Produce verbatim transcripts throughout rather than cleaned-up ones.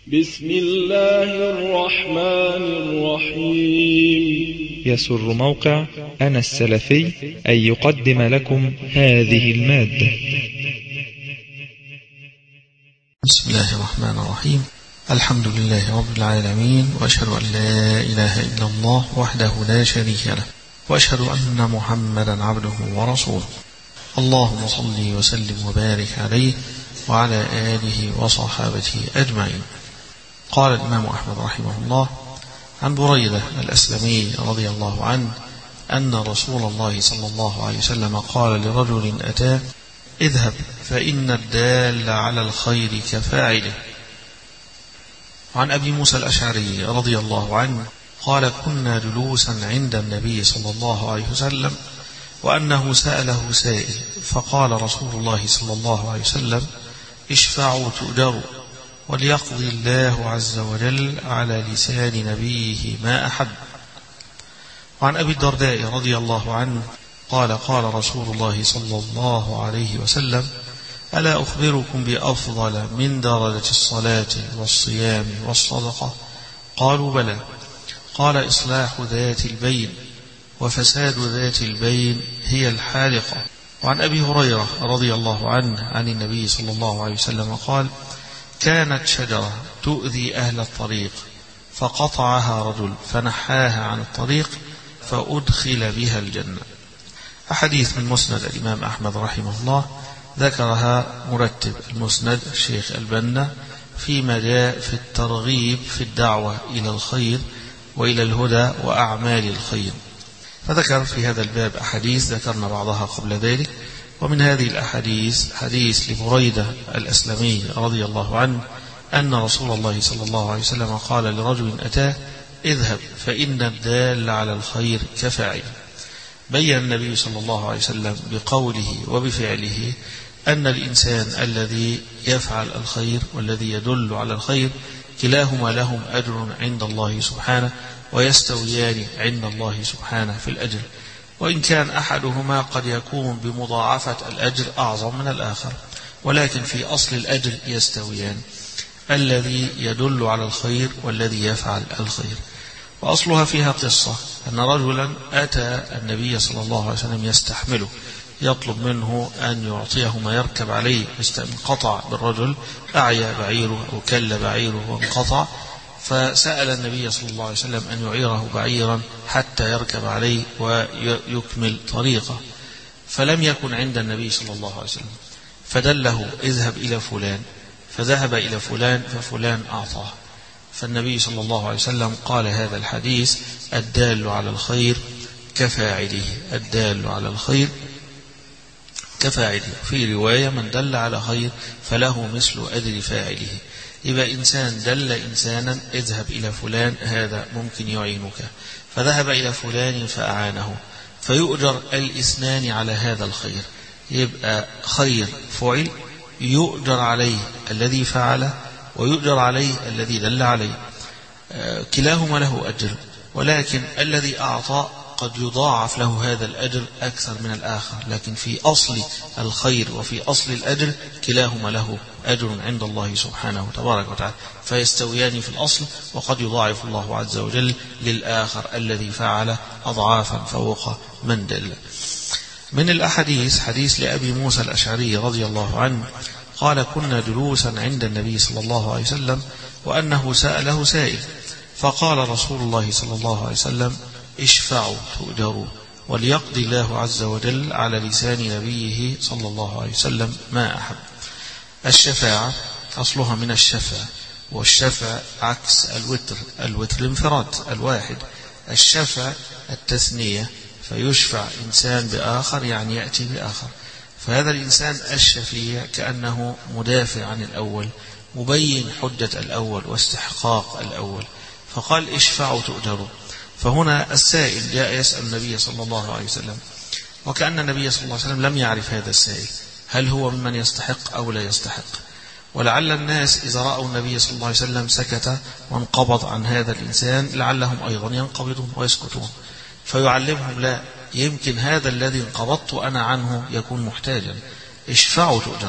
بسم الله الرحمن الرحيم. يسر موقع أنا السلفي أن يقدم لكم هذه المادة. بسم الله الرحمن الرحيم. الحمد لله رب العالمين، وأشهد أن لا إله إلا الله وحده لا شريك له، وأشهد أن محمدا عبده ورسوله. اللهم صل وسلم وبارك عليه وعلى آله وصحابته أجمعين. قال الإمام أحمد رحمه الله عن بريدة الأسلمي رضي الله عنه أن رسول الله صلى الله عليه وسلم قال لرجل أتاه: اذهب فإن الدال على الخير كفاعله. عن أبي موسى الأشعري رضي الله عنه قال: كنا جلوسا عند النبي صلى الله عليه وسلم وأنه سأله سائل، فقال رسول الله صلى الله عليه وسلم: اشفعوا تؤجروا، وليقضي الله عز وجل على لسان نبيه ما أحب. وعن أبي الدرداء رضي الله عنه قال: قال رسول الله صلى الله عليه وسلم: ألا أخبركم بأفضل من درجة الصلاة والصيام والصدقة؟ قالوا: بلى. قال: إصلاح ذات البين، وفساد ذات البين هي الحالقة. وعن أبي هريرة رضي الله عنه عن النبي صلى الله عليه وسلم قال: كانت شجرة تؤذي أهل الطريق، فقطعها رجل فنحاها عن الطريق فأدخل بها الجنة. أحاديث من مسند الإمام أحمد رحمه الله ذكرها مرتب المسند الشيخ البنا فيما جاء في الترغيب في الدعوة إلى الخير وإلى الهدى وأعمال الخير، فذكر في هذا الباب أحاديث ذكرنا بعضها قبل ذلك. ومن هذه الأحاديث حديث لبريدة الأسلمي رضي الله عنه أن رسول الله صلى الله عليه وسلم قال لرجل أتاه: اذهب فإن الدال على الخير كفاعله. بين النبي صلى الله عليه وسلم بقوله وبفعله أن الإنسان الذي يفعل الخير والذي يدل على الخير كلاهما لهم أجر عند الله سبحانه، ويستويان عند الله سبحانه في الأجر، وإن كان أحدهما قد يكون بمضاعفة الأجر أعظم من الآخر، ولكن في أصل الأجر يستويان، الذي يدل على الخير والذي يفعل الخير. وأصلها فيها قصة أن رجلا أتى النبي صلى الله عليه وسلم يستحمله، يطلب منه أن يعطيه ما يركب عليه، انقطع بالرجل، أعيا بعيره أو كل بعيره وانقطع، فسأل النبي صلى الله عليه وسلم أن يعيره بعيرا حتى يركب عليه ويكمل طريقه، فلم يكن عند النبي صلى الله عليه وسلم، فدله: اذهب إلى فلان. فذهب إلى فلان ففلان أعطاه، فالنبي صلى الله عليه وسلم قال هذا الحديث: الدال على الخير كفاعله، الدال على الخير كفاعله. في رواية: من دل على خير فله مثل أجر فاعله. إذا إنسان دل إنسانا: اذهب إلى فلان، هذا ممكن يعينك، فذهب إلى فلان فأعانه، فيؤجر الاثنان على هذا الخير، يبقى خير فعل، يؤجر عليه الذي فعله ويؤجر عليه الذي دل عليه، كلاهما له أجر، ولكن الذي أعطى قد يضاعف له هذا الأجر أكثر من الآخر، لكن في أصل الخير وفي أصل الأجر كلاهما له أجر عند الله سبحانه تبارك وتعالى، فيستويان في الأصل، وقد يضاعف الله عز وجل للآخر الذي فعل أضعافا فوق من دل. من الأحاديث حديث لأبي موسى الأشعري رضي الله عنه قال: كنا جلوسا عند النبي صلى الله عليه وسلم وأنه سأله سائل، فقال رسول الله صلى الله عليه وسلم: اشفعوا تؤجروا، وليقضي الله عز وجل على لسان نبيه صلى الله عليه وسلم ما أحب. الشفاعة أصلها من الشفع، والشفع عكس الوتر، الوتر الانفراد الواحد، الشفع التثنية، فيشفع إنسان بآخر يعني يأتي بآخر، فهذا الإنسان الشفيع كأنه مدافع عن الأول، مبين حجة الأول واستحقاق الأول، فقال: اشفعوا تؤجروا. فهنا السائل جاء يسأل النبي صلى الله عليه وسلم، وكأن النبي صلى الله عليه وسلم لم يعرف هذا السائل، هل هو ممن يستحق أو لا يستحق؟ ولعل الناس إذا رأوا النبي صلى الله عليه وسلم سكت وانقبض عن هذا الإنسان لعلهم أيضا ينقبضون ويسكتون، فيعلمهم: لا، يمكن هذا الذي انقبضت أنا عنه يكون محتاجا، اشفعوا تؤجروا،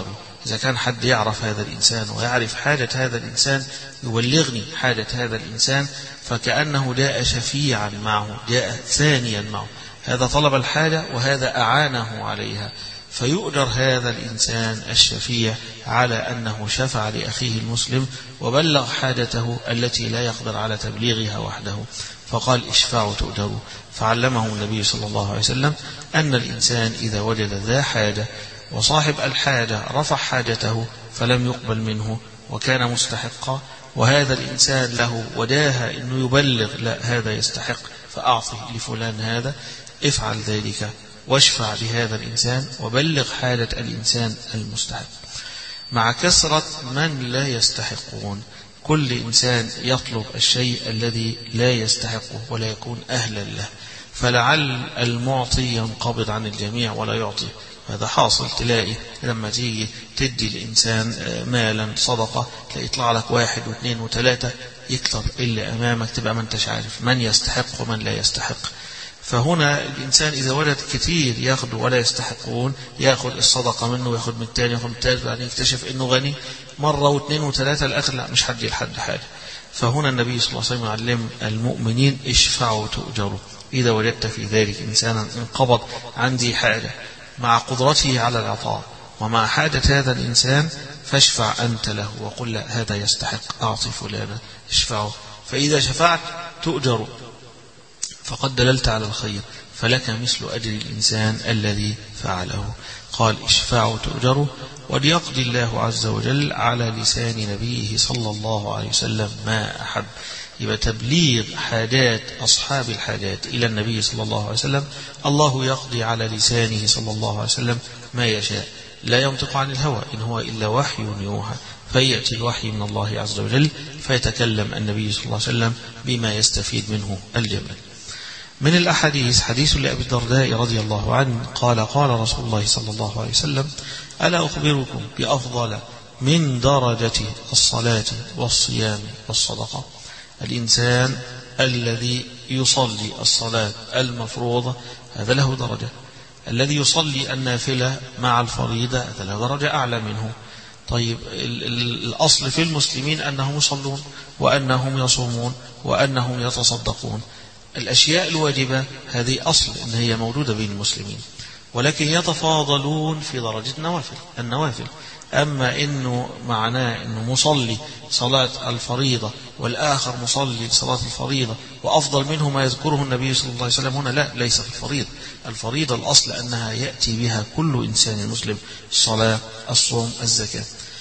إذا كان حد يعرف هذا الإنسان ويعرف حاجة هذا الإنسان يبلغني حاجة هذا الإنسان، فكأنه جاء شفيعا معه، جاء ثانيا معه، هذا طلب الحاجة وهذا أعانه عليها، فيؤجر هذا الإنسان الشفيع على أنه شفع لأخيه المسلم وبلغ حاجته التي لا يقدر على تبليغها وحده، فقال اشفعوا تؤجروا. فعلمه النبي صلى الله عليه وسلم أن الإنسان إذا وجد ذا حاجة وصاحب الحاجة رفع حاجته فلم يقبل منه وكان مستحقا، وهذا الإنسان له وداها أنه يبلغ لا هذا يستحق فأعطه لفلان هذا، افعل ذلك واشفع لهذا الإنسان وبلغ حاجة الإنسان المستحق. مع كثرة من لا يستحقون، كل إنسان يطلب الشيء الذي لا يستحقه ولا يكون أهلا له، فلعل المعطي ينقبض عن الجميع ولا يعطي. هذا حاصل، تلاقي لما تيجي تدي الإنسان مالا صدقة تلاقي يطلع لك واحد واثنين وثلاثة يكتر اللي أمامك، تبقى ما انتش عارف من يستحق ومن لا يستحق. فهنا الإنسان إذا وجد كثير ياخذ ولا يستحقون ياخذ الصدقة منه وياخذ من الثاني وياخذ من الثالث، بعدين يكتشف إنه غني مرة واثنين وثلاثة، الآخر لا مش حد لحد حاجة. فهنا النبي صلى الله عليه وسلم يعلم المؤمنين اشفعوا تؤجروا. إذا وجدت في ذلك إنسانا انقبض عندي حاجة مع قدرته على العطاء ومع حاجة هذا الإنسان فاشفع أنت له وقل لا هذا يستحق أعطي فلانا اشفعه، فإذا شفعت تؤجر فقد دللت على الخير فلك مثل أجر الإنسان الذي فعله. قال اشفعوا تؤجروا، وليقضي الله عز وجل على لسان نبيه صلى الله عليه وسلم ما أحب. يبقى تبليغ حاجات أصحاب الحاجات إلى النبي صلى الله عليه وسلم، الله يقضي على لسانه صلى الله عليه وسلم ما يشاء، لا ينطق عن الهوى إن هو إلا وحي يوحى، فيأتي الوحي من الله عز وجل فيتكلم النبي صلى الله عليه وسلم بما يستفيد منه الجمال. من الأحاديث حديث لأبي الدرداء رضي الله عنه قال قال رسول الله صلى الله عليه وسلم ألا أخبركم بأفضل من درجة الصلاة والصيام والصدقة؟ الإنسان الذي يصلي الصلاة المفروضة هذا له درجة، الذي يصلي النافلة مع الفريضة هذا له درجة أعلى منه. طيب الأصل في المسلمين أنهم يصلون وأنهم يصومون وأنهم يتصدقون، الأشياء الواجبة هذه أصل أن هي موجودة بين المسلمين، ولكن يتفاضلون في درجة النوافل النوافل أما إنه معناه إنه مصلي صلاة الفريضة والآخر مصلي صلاة الفريضة وأفضل منه ما يذكره النبي صلى الله عليه وسلم، هنا لا، ليس الفريضة. الفريضة الأصل أنها يأتي بها كل إنسان مسلم، الصلاة الصوم الزكاة،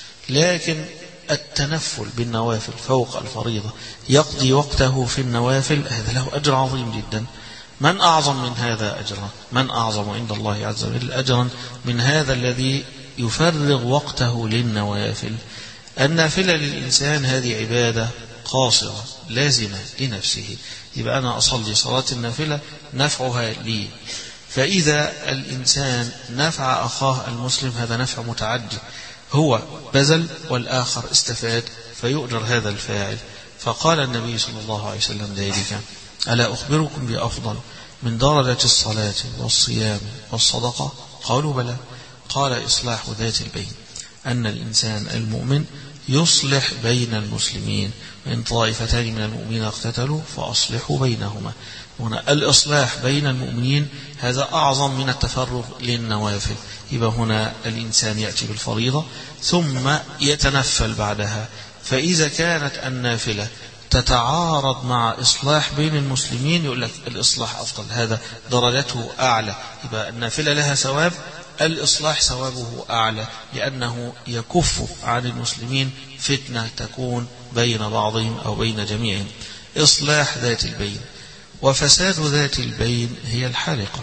لكن التنفل بالنوافل فوق الفريضة يقضي وقته في النوافل هذا له أجر عظيم جدا. من أعظم من هذا أجرا؟ من أعظم عند الله عز وجل أجرا من هذا الذي يفرغ وقته للنوافل؟ النافلة للإنسان هذه عبادة قاصرة لازمة لنفسه، يبقى أنا أصلي صلاة النافلة نفعها لي، فإذا الإنسان نفع أخاه المسلم هذا نفع متعدي، هو بذل والآخر استفاد فيؤجر هذا الفاعل. فقال النبي صلى الله عليه وسلم ذلك ألا أخبركم بأفضل من درجة الصلاة والصيام والصدقة؟ قالوا بلى. قال إصلاح ذات البين، أن الإنسان المؤمن يصلح بين المسلمين، وإن طائفتان من المؤمنين اقتتلوا فأصلحوا بينهما. هنا الإصلاح بين المؤمنين هذا أعظم من التفرغ للنوافل. يبقى هنا الإنسان يأتي بالفريضة ثم يتنفل بعدها، فإذا كانت النافلة تتعارض مع إصلاح بين المسلمين يقول لك الإصلاح أفضل، هذا درجته أعلى، يبقى النافلة لها ثواب، الإصلاح ثوابه أعلى، لأنه يكف عن المسلمين فتنة تكون بين بعضهم أو بين جميعهم. إصلاح ذات البين. وفساد ذات البين هي الحالقة.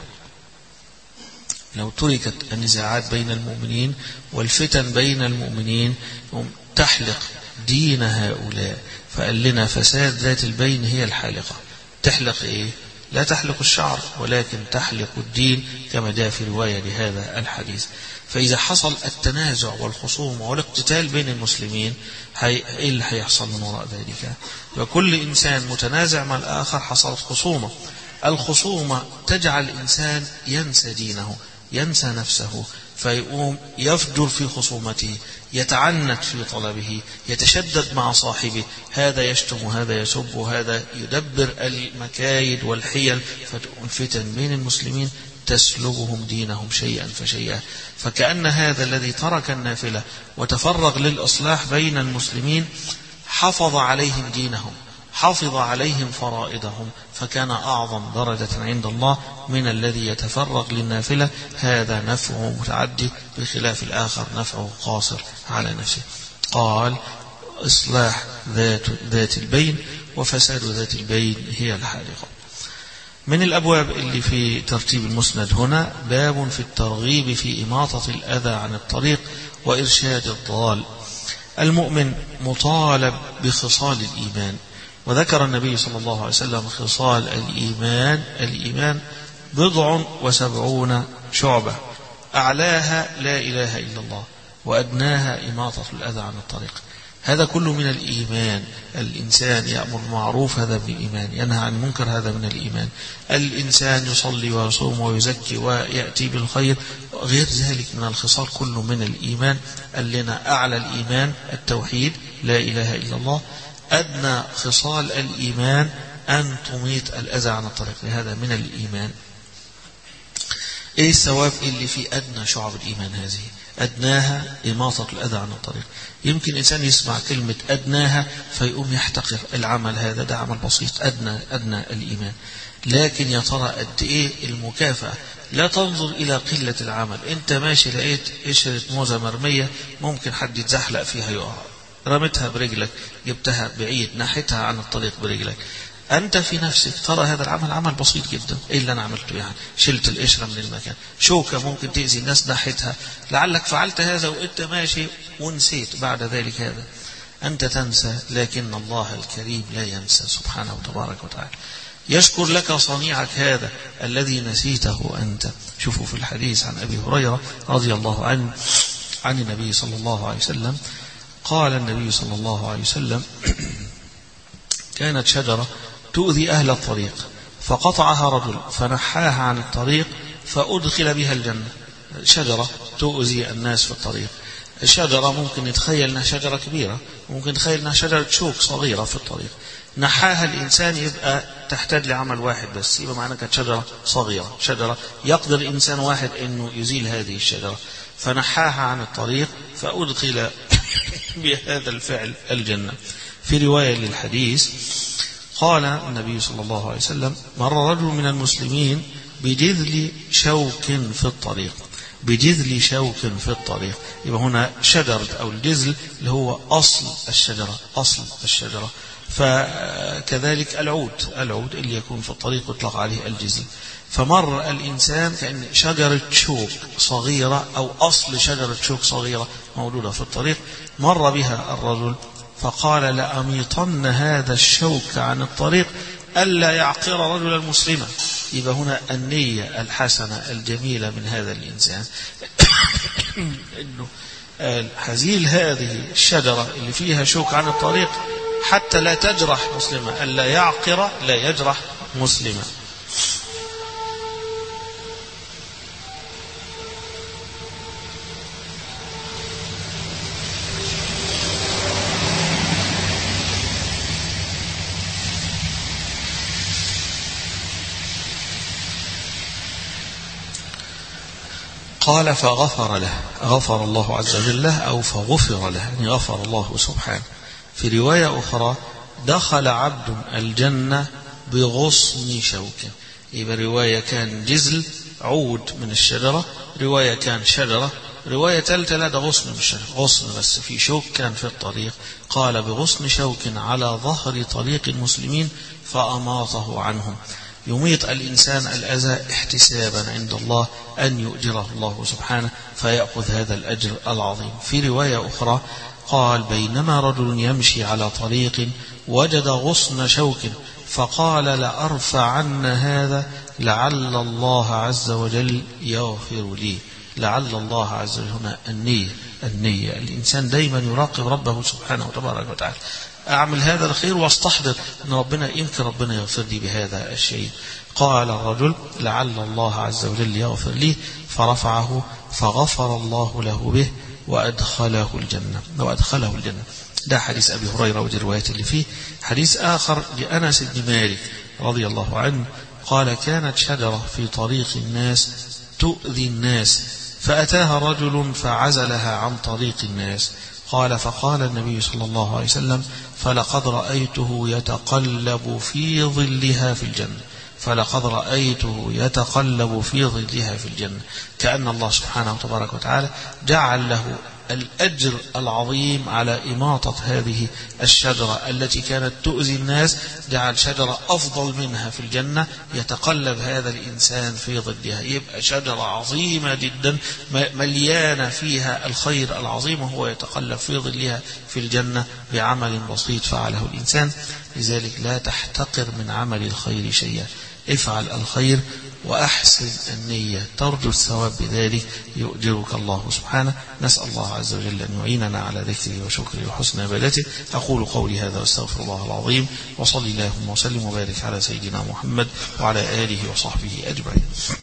لو تركت النزاعات بين المؤمنين والفتن بين المؤمنين تحلق دين هؤلاء، فقال لنا فساد ذات البين هي الحالقة. تحلق إيه؟ لا تحلق الشعر ولكن تحلق الدين كما جاء في رواية لهذا الحديث. فإذا حصل التنازع والخصوم والاقتتال بين المسلمين إيه اللي هيحصل من وراء ذلك؟ وكل إنسان متنازع مع الآخر حصلت خصومة. الخصومة تجعل الإنسان ينسى دينه، ينسى نفسه، فيقوم يفجر في خصومته، يتعنت في طلبه، يتشدد مع صاحبه، هذا يشتم هذا يسب هذا يدبر المكايد والحيل، فتكون فتن بين المسلمين تسلبهم دينهم شيئا فشيئا. فكأن هذا الذي ترك النافلة وتفرغ للإصلاح بين المسلمين حفظ عليهم دينهم، حفظ عليهم فرائضهم، فكان أعظم درجة عند الله من الذي يتفرغ للنافلة. هذا نفعه متعدي بخلاف الآخر نفعه قاصر على نفسه. قال إصلاح ذات, ذات البين وفساد ذات البين هي الحالقة. من الأبواب اللي في ترتيب المسند هنا باب في الترغيب في إماطة الأذى عن الطريق وإرشاد الضال. المؤمن مطالب بخصال الإيمان، وذكر النبي صلى الله عليه وسلم خصال الإيمان. الإيمان بضع وسبعون شعبة، أعلاها لا إله إلا الله، وأدناها إماطة الأذى عن الطريق. هذا كله من الإيمان. الإنسان يأمر بالمعروف، هذا من الإيمان. ينهى عن المنكر، هذا من الإيمان. الإنسان يصلي ويصوم ويزكي ويأتي بالخير، غير ذلك من الخصال كله من الإيمان. قال لنا أعلى الإيمان التوحيد لا إله إلا الله، أدنى خصال الإيمان أن تميت الأذى عن الطريق، هذا من الإيمان. إيه الثواب اللي في أدنى شعب الإيمان هذه؟ أدناها إماطة الأذى عن الطريق. يمكن إنسان يسمع كلمة أدناها فيقوم يحتقر العمل، هذا ده عمل بسيط، أدنى أدنى الإيمان. لكن يا ترى قد إيه المكافأة؟ لا تنظر إلى قلة العمل. أنت ماشي لقيت قشرة موزة مرمية ممكن حد يتزحلق فيها يقع، رمتها برجلك، جبتها بعيد، ناحيتها عن الطريق برجلك، أنت في نفسك ترى هذا العمل عمل بسيط جدا. إيه اللي أنا عملته يعني؟ شلت القشرة من المكان. شوكة ممكن تأذي الناس ناحيتها، لعلك فعلت هذا وأنت ماشي ونسيت بعد ذلك هذا. أنت تنسى، لكن الله الكريم لا ينسى سبحانه وتبارك وتعالى. يشكر لك صنيعك هذا الذي نسيته أنت. شوفوا في الحديث عن أبي هريرة رضي الله عنه عن النبي صلى الله عليه وسلم قال النبي صلى الله عليه وسلم: كانت شجرة تؤذي أهل الطريق فقطعها رجل فنحاها عن الطريق فأدخل بها الجنة. شجرة تؤذي الناس في الطريق. الشجرة ممكن نتخيل أنها شجرة كبيرة، ممكن نتخيل أنها شجرة شوك صغيرة في الطريق، نحاها الإنسان يبقى تحتاج لعمل واحد بس، يبقى معناها كانت شجرة صغيرة، شجرة يقدر إنسان واحد أنه يزيل هذه الشجرة، فنحاها عن الطريق فأدخل بهذا الفعل الجنة. في رواية للحديث قال النبي صلى الله عليه وسلم: مر رجل من المسلمين بجذل شوك في الطريق. بجذل شوك في الطريق، يبقى هنا شجرة أو الجذل اللي هو أصل الشجرة، أصل الشجرة. فكذلك العود، العود اللي يكون في الطريق يطلق عليه الجذل. فمر الإنسان كأن شجرة شوك صغيرة أو أصل شجرة شوك صغيرة موجودة في الطريق، مر بها الرجل فقال: لأميطن هذا الشوك عن الطريق ألا يعقر رجلا مسلما. يبقى هنا النية الحسنة الجميلة من هذا الإنسان إنه هزيل هذه الشجرة اللي فيها شوك عن الطريق حتى لا تجرح مسلما، ألا يعقر لا يجرح مسلما. قال: فغفر له، غفر الله عز وجل له أو فغفر له، يعني غفر الله سبحانه. في رواية أخرى: دخل عبد الجنة بغصن شوك. يبقى رواية كان جزل عود من الشجرة، رواية كان شجرة، رواية ثالثة لا ده غصن من الشجرة، غصن بس في شوك كان في الطريق. قال: بغصن شوك على ظهر طريق المسلمين فأماطه عنهم. يميط الإنسان الأذى احتسابا عند الله أن يؤجره الله سبحانه فيأخذ هذا الأجر العظيم. في رواية أخرى قال: بينما رجل يمشي على طريق وجد غصن شوك فقال: لأرفعن هذا لعل الله عز وجل يغفر لي. لعل الله عز وجل هنا النية، النية. الإنسان دايما يراقب ربه سبحانه وتبارك وتعالى. أعمل هذا الخير واستحضر أن ربنا يمكن ربنا يغفر لي بهذا الشيء. قال الرجل لعل الله عز وجل يغفر لي، فرفعه فغفر الله له به وأدخله الجنة وأدخله الجنة. ده حديث أبي هريرة ودي الروايات اللي فيه. حديث آخر لأنس بن مالك رضي الله عنه قال كانت شجرة في طريق الناس تؤذي الناس، فأتاها رجل فعزلها عن طريق الناس. قال فقال النبي صلى الله عليه وسلم فلقد رأيته يتقلب في ظلها في الجنة فلقد رأيته يتقلب في ظلها في الجنة. كأن الله سبحانه وتبارك وتعالى جعل له الأجر العظيم على إماطة هذه الشجرة التي كانت تؤذي الناس، جعل شجرة أفضل منها في الجنة يتقلب هذا الإنسان في ظلها. يبقى شجرة عظيمة جدا مليانة فيها الخير العظيم، وهو يتقلب في ظلها في الجنة بعمل بسيط فعله الإنسان. لذلك لا تحتقر من عمل الخير شيئا، افعل الخير وأحسن النية ترجو الثواب بذلك يؤجرك الله سبحانه. نسأل الله عز وجل أن يعيننا على ذكره وشكره وحسن عبادته. أقول قولي هذا واستغفر الله العظيم، وصلي اللهم وسلم وبارك على سيدنا محمد وعلى آله وصحبه أجمعين.